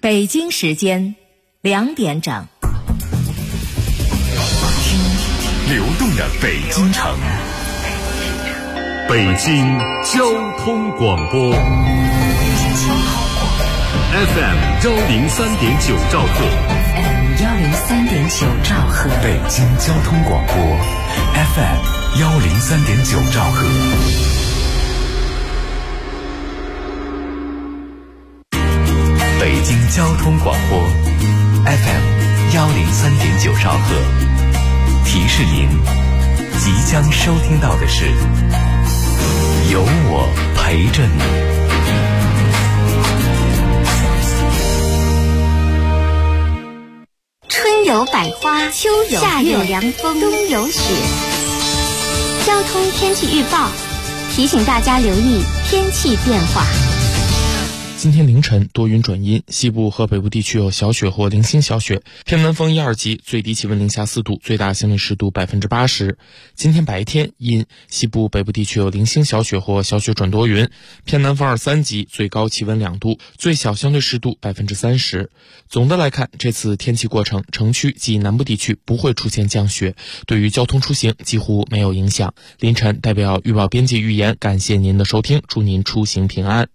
北京时间2点整， 流动的北京城，北京交通广播 FM 103.9兆赫， 103.9兆赫， 北京交通广播 FM 103.9兆赫。北京交通广播 FM 103.9兆赫，提示您即将收听到的是有我陪着你。 春有百花，秋有夏有凉风，冬有雪。交通天气预报提醒大家留意天气变化。 今天凌晨多云转阴，西部和北部地区有小雪或零星小雪，偏南风1、2级，最低气温零下4度，最大相对湿度80%。今天白天阴，西部北部地区有零星小雪或小雪转多云，偏南风2、3级，最高气温2度，最小相对湿度30%。总的来看，这次天气过程，城区及南部地区不会出现降雪，对于交通出行几乎没有影响。凌晨代表预报编辑预言，感谢您的收听，祝您出行平安。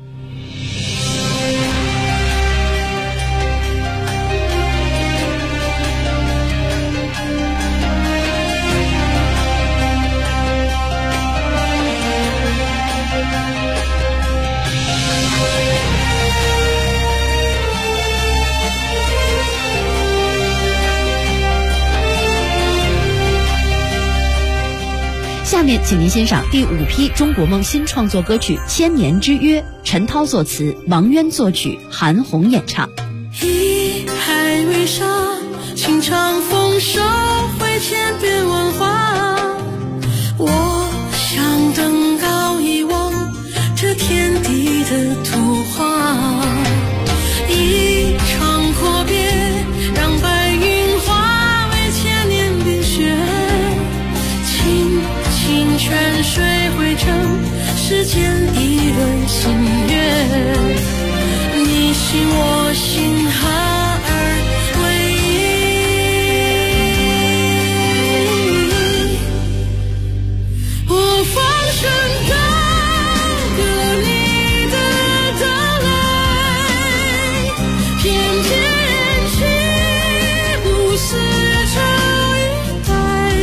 下面请您欣赏第5批中国梦新创作歌曲《千年之约》，陈涛作词，王渊作曲，韩红演唱。 一海为沙，情长丰收，会千变万化。我想登高一望这天地的图画，一场阔别，让白云化为千年冰雪。泉水汇成世间一轮新月，你心我心合而为一。我放声高歌你的到来，翩翩人气不似愁一代。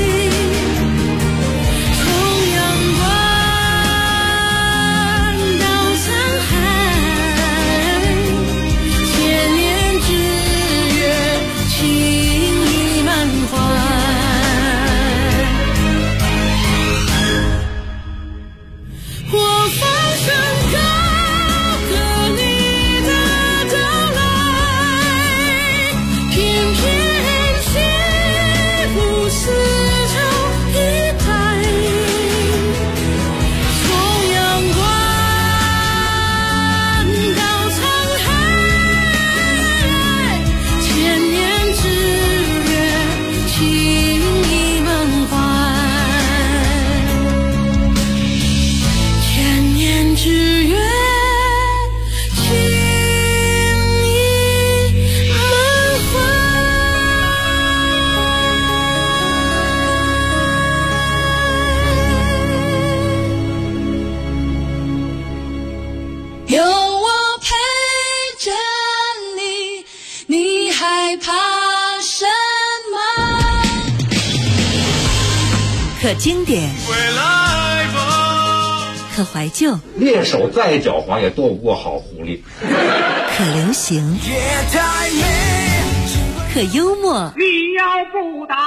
可经典，可怀旧， 猎手再狡猾也斗不过好狐狸。 可流行，可幽默。 你要不打，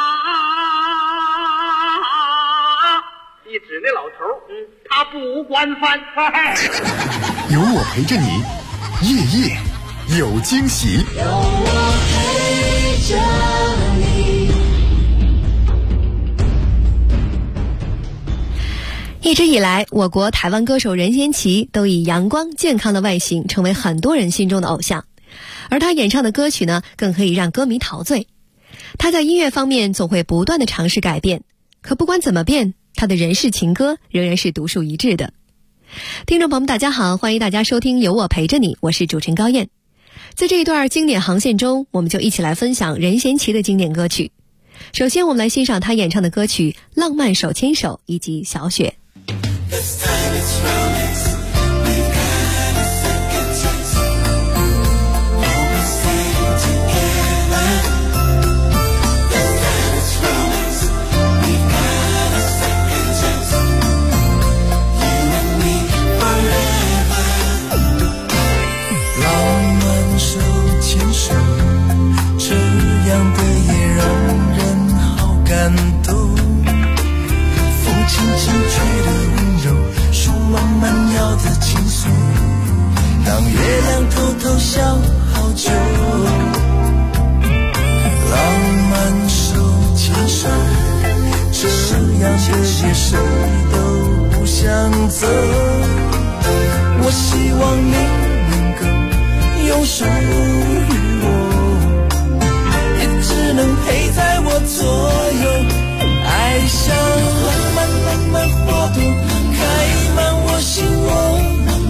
一指那老头，他不惯犯。 有我陪着你，夜夜有惊喜。 有我陪着你。 一直以来，我国台湾歌手任贤齐都以阳光健康的外形成为很多人心中的偶像，而他演唱的歌曲呢，更可以让歌迷陶醉。他在音乐方面总会不断的尝试改变，可不管怎么变，他的人世情歌仍然是独树一帜的。听众朋友们大家好，欢迎大家收听有我陪着你，我是主持人高燕。 在这一段经典航线中，我们就一起来分享任贤齐的经典歌曲。首先我们来欣赏他演唱的歌曲《浪漫手牵手》以及《小雪》。 让月亮偷偷笑好久，浪漫手牵手，这样的夜谁都不想走。我希望你能够永属于我，也只能陪在我左右。爱像浪漫浪漫花朵，开满我心窝，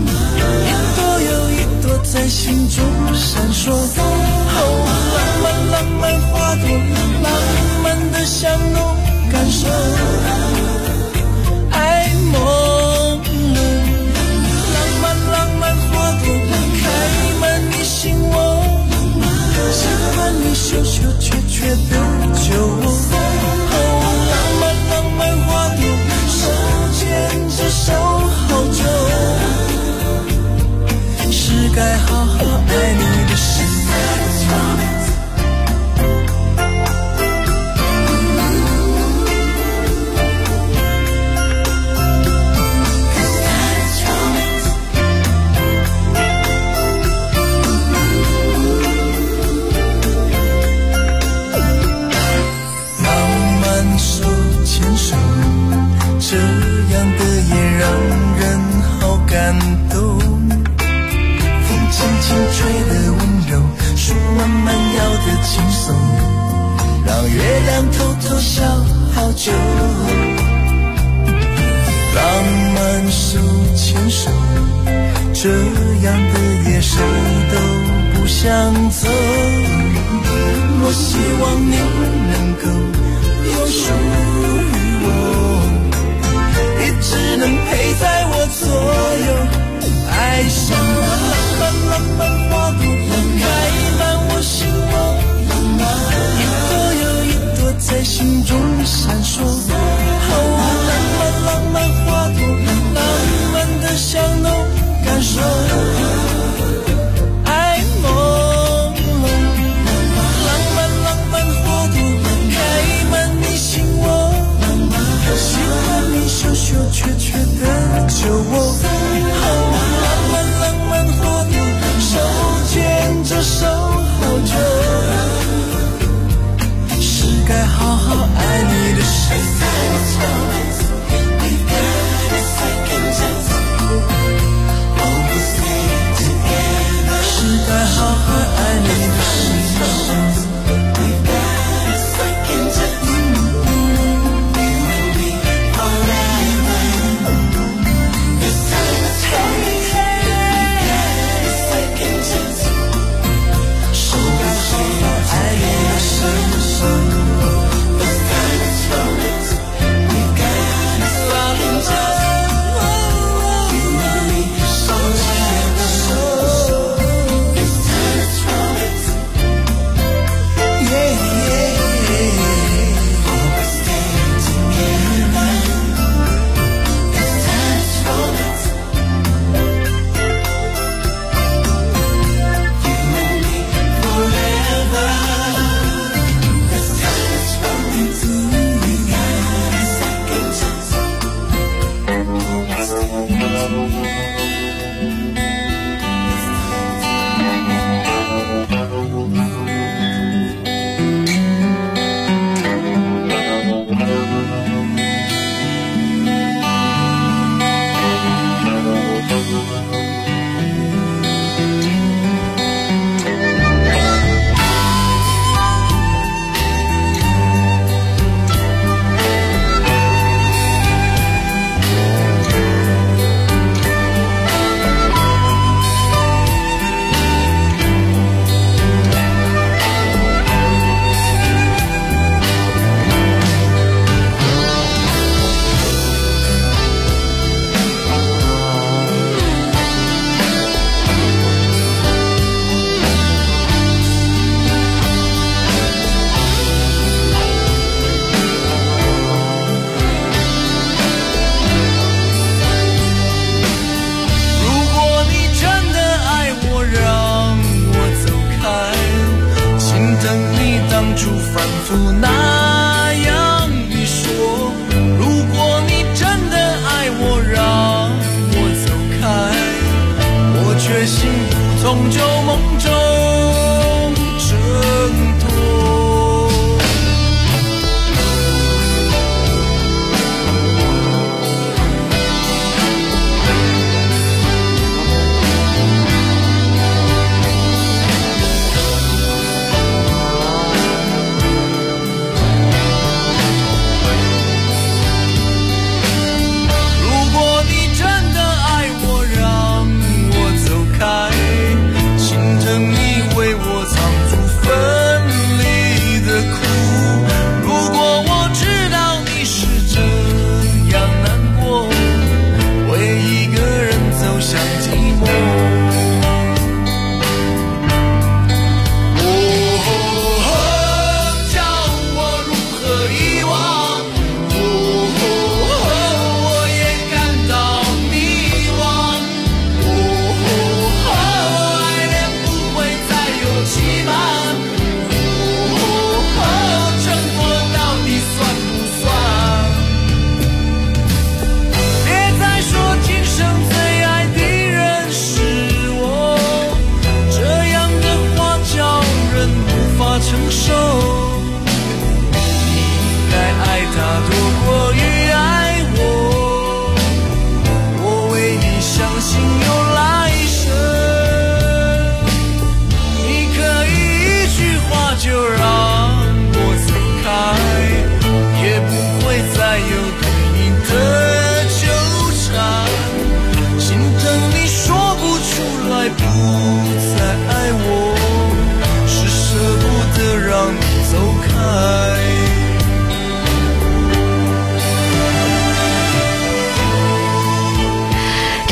在心中闪烁，浪漫浪漫花朵，浪漫的香浓感受，爱朦胧，浪漫浪漫花朵，开满你心窝，喜欢你羞羞怯怯的酒窝，浪漫浪漫花朵，手牵着手好久，是该好好爱你的时候。浪漫手牵手，这样的夜让人好感动。轻轻吹的温柔，树慢慢摇的轻松，让月亮偷偷笑好久。浪漫手牵手，这样的夜谁都不想走。我希望你能够永属于我，也只能陪在我左右。爱上浪漫花朵，开满我心窝，一朵又一朵在心中闪烁。浪漫浪漫花朵，浪漫的香浓感受，爱朦胧，浪漫浪漫花朵，开满你心窝，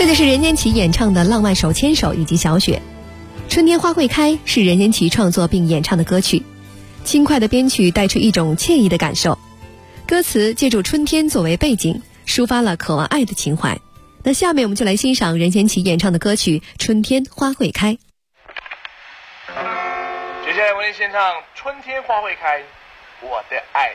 就是任贤齐演唱的《浪漫手牵手》以及《小雪》。春天花会开是任贤齐创作并演唱的歌曲，轻快的编曲带出一种惬意的感受，歌词借助春天作为背景，抒发了渴望爱的情怀。那下面我们就来欣赏任贤齐演唱的歌曲《春天花会开》。 接下来为您献唱《春天花会开》，我的爱。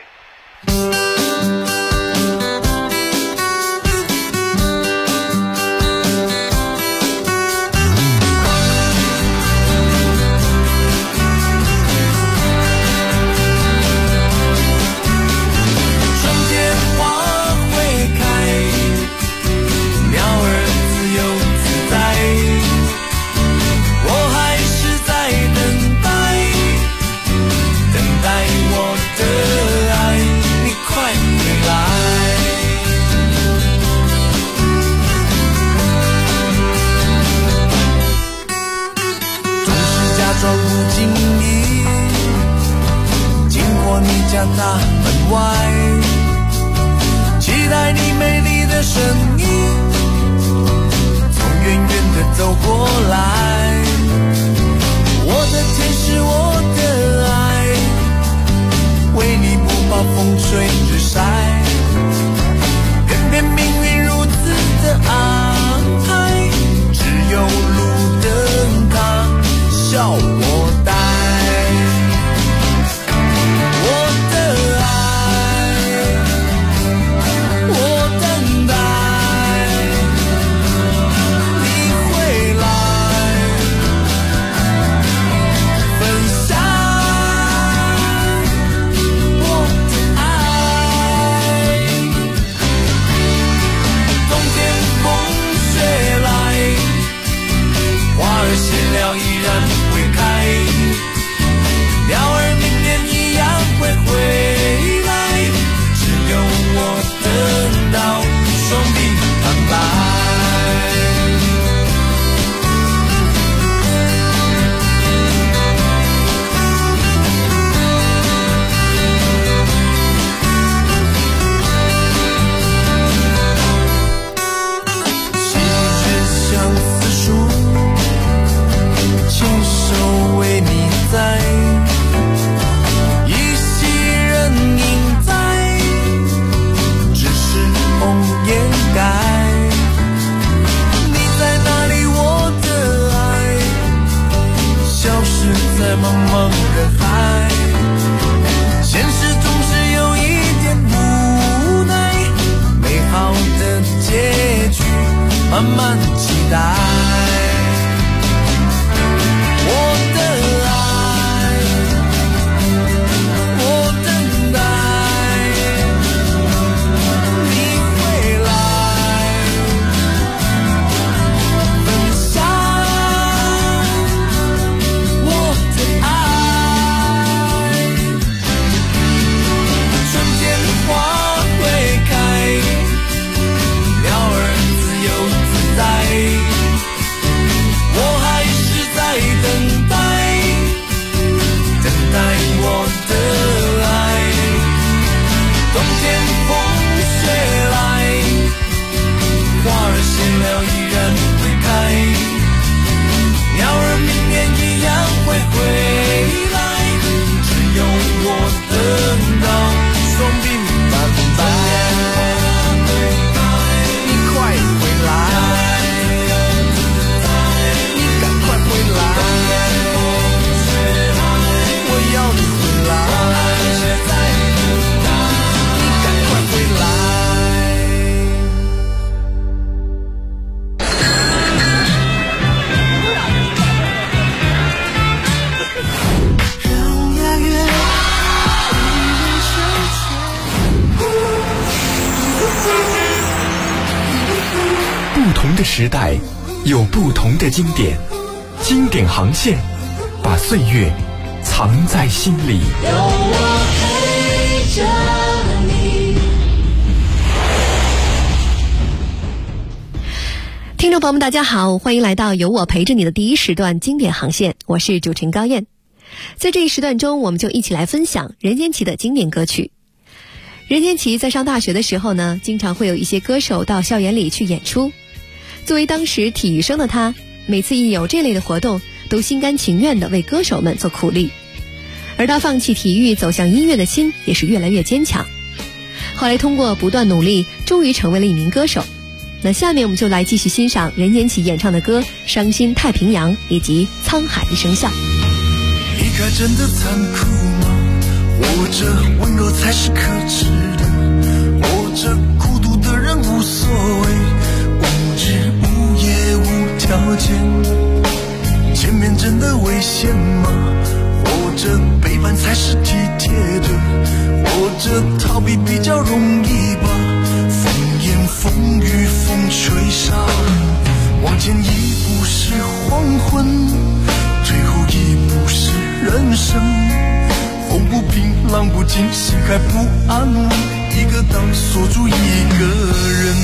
家大门外，期待你美丽的身影从远远的走过来。我的天使，我的爱，为你不怕风吹日晒，偏偏命运如此的安排，只有路灯它笑我呆。慢慢期待。 时代有不同的经典，经典航线把岁月藏在心里。有我陪着你。听众朋友们，大家好，欢迎来到有我陪着你的第一时段经典航线，我是主持人高燕。在这一时段中，我们就一起来分享任贤齐的经典歌曲。任贤齐在上大学的时候呢，经常会有一些歌手到校园里去演出。 作为当时体育生的他，每次一有这类的活动，都心甘情愿地为歌手们做苦力。而他放弃体育走向音乐的心也是越来越坚强。后来通过不断努力，终于成为了一名歌手。那下面我们就来继续欣赏任贤齐演唱的歌《伤心太平洋》以及《沧海一声笑》。 离开真的残酷吗？活着温柔才是可耻的，活着孤独的人无所谓，无日无夜无条件。见面真的危险吗？活着背叛才是体贴的，活着逃避比较容易吧。风言风语风吹沙，往前一步是黄昏，最后一步是人生。风不平浪不静，心还不安稳，一个岛锁住一个人。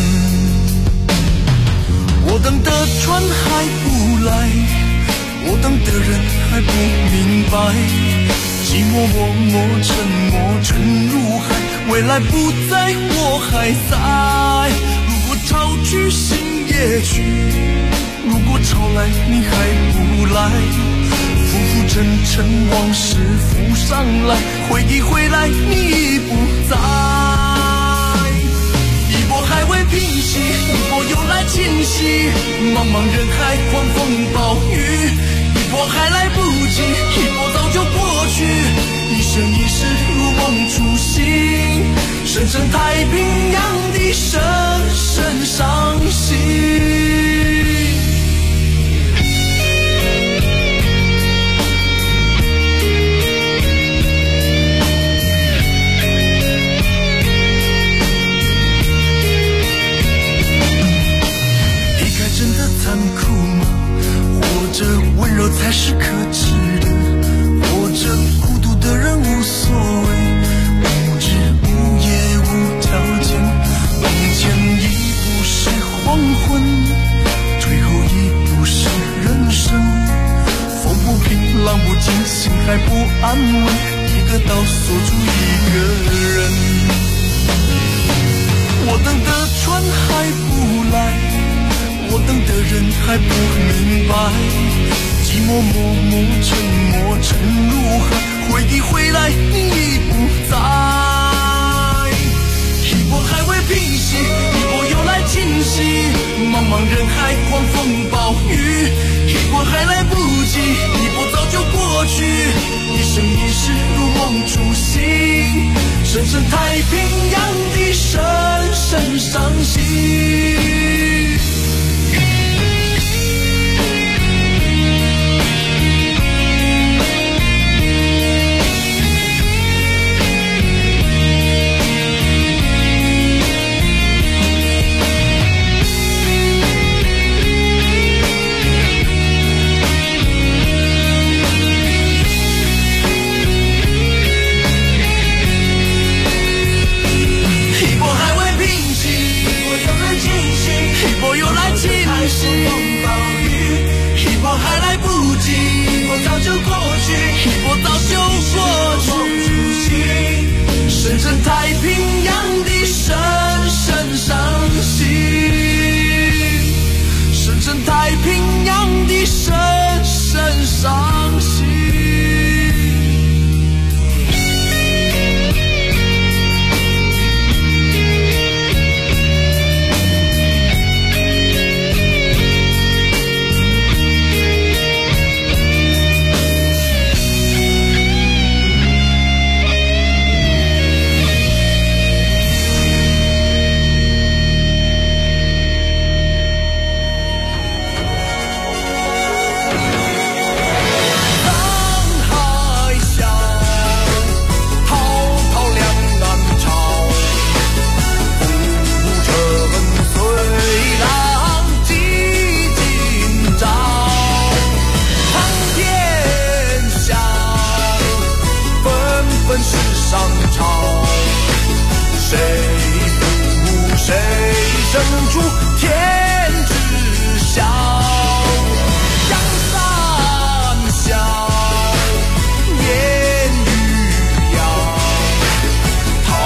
我等的船还不来，我等的人还不明白，寂寞默默沉默沉入海，未来不在我还在。如果潮去心也去，如果潮来你还不来，浮浮沉沉往事浮上来，回忆回来你已不在。一波还未平息，一波又来侵袭，茫茫人海狂风暴雨，一波还来不及，一波早就过去，一生一世如梦初醒，深深太平洋的深深伤心。残酷吗？活着温柔才是可耻的，活着孤独的人无所谓，无日无夜无条件。往前一步是黄昏，最后一步是人生。风不平浪不静，心还不安稳，一个岛锁住一个人。我等的船还不来，我等的人还不明白，寂寞默默沉默沉入海，回忆回来你已不在。一波还未平息，一波又来侵袭，茫茫人海狂风暴雨，一波还来不及，一波早就过去，一生一世如梦初醒，深深太平洋的深深伤心。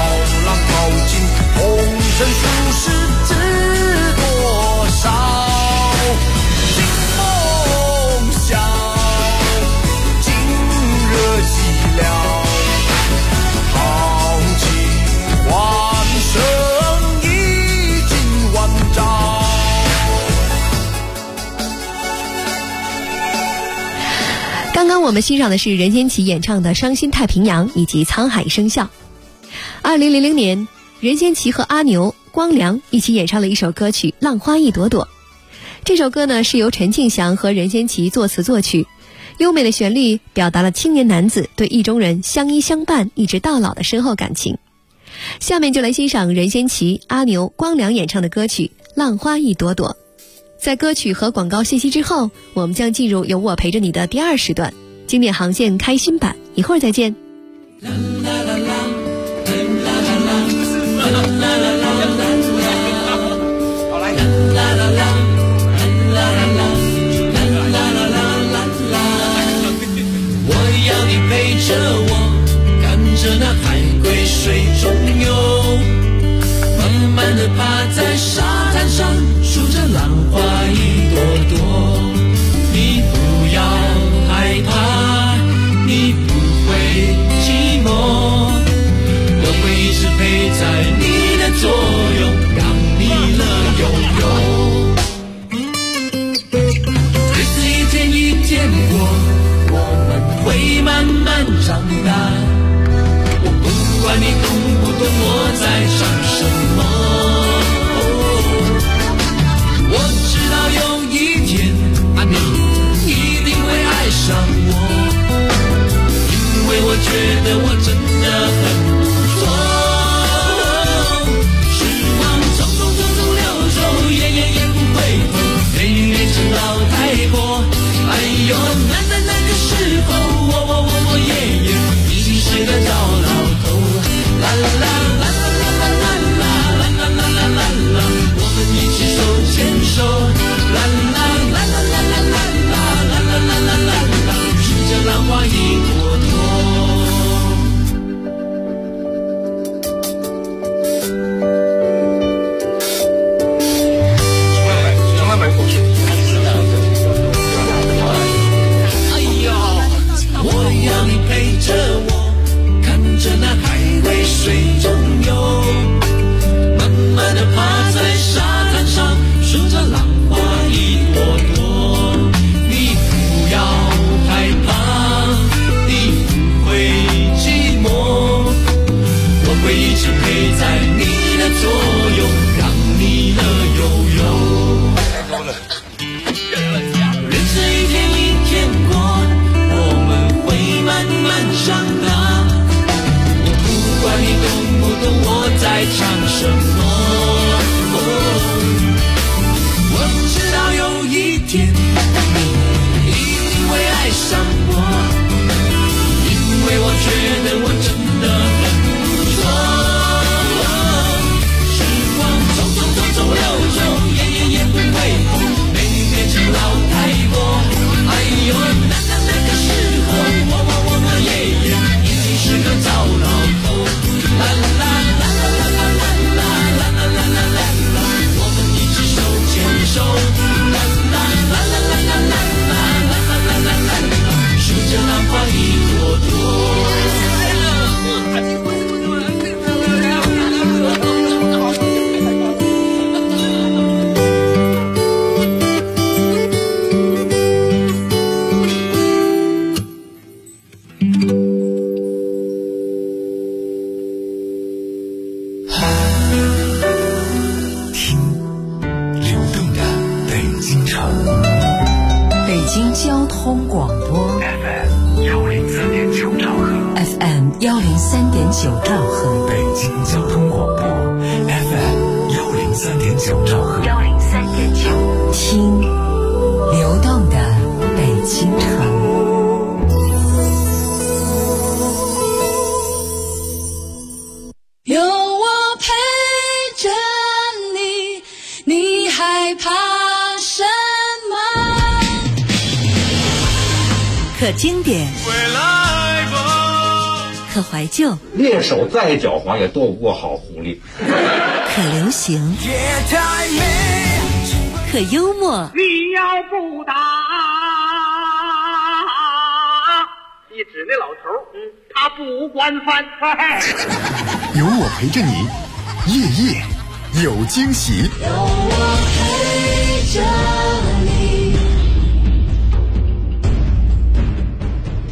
成熟是知多少。 我们欣赏的是任贤齐演唱的《伤心太平洋》以及《沧海一声笑》。2000年，任贤齐和阿牛、光良一起演唱了一首歌曲《浪花一朵朵》。这首歌呢是由陈庆祥和任贤齐作词作曲，优美的旋律表达了青年男子对意中人相依相伴一直到老的深厚感情。下面就来欣赏任贤齐、阿牛、光良演唱的歌曲《浪花一朵朵》。在歌曲和广告信息之后，我们将进入有我陪着你的第2时段，经典航线开心版，一会儿再见。 我要你陪着我，看着那海龟水中游，慢慢地趴在沙滩上，数着浪花一朵朵。你不要害怕，你不会寂寞，我会一直陪在你的左右，让你乐悠悠。日子一天一天过，我们会慢慢长大，我不管你懂不懂我在想什么。我知道有一天你一定会爱上我，因为我觉得我真的很不错。时光匆匆匆匆流走，也不回头，没变成老太婆。哎呦，那个时候我已经是个糟老头。啦啦啦啦啦啦啦啦啦啦啦啦啦啦，我们一起手牵手。啦啦啦啦啦啦啦啦啦啦啦啦啦，数着浪花一朵朵。 可经典，可怀旧， 猎手再狡猾也斗不过好狐狸。 可流行，可幽默。 你要不打，你指那老头，他不惯犯。 有我陪着你，夜夜有惊喜。 有我陪着你。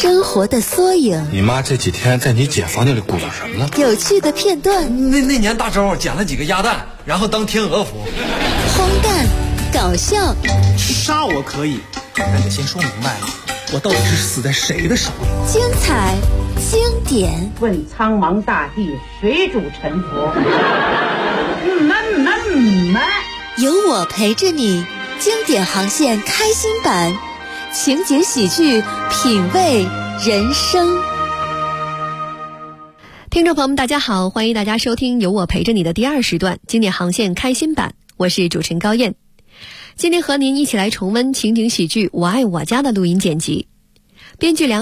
生活的缩影。 你妈这几天在你姐房间里鼓捣什么呢？ 有趣的片段。 那年大周捡了几个鸭蛋，然后当天鹅服。 荒诞，搞笑。 杀我可以，但得先说明白了，我到底是死在谁的手里。 精彩，经典。 问苍茫大地，谁主沉浮？ 有我陪着你，经典航线开心版，情景喜剧，品味人生。 听众朋友们，大家好，欢迎大家收听由我陪着你的第2时段经典航线开心版，我是主持人高燕。今天和您一起来重温情景喜剧《我爱我家》的录音剪辑，编剧梁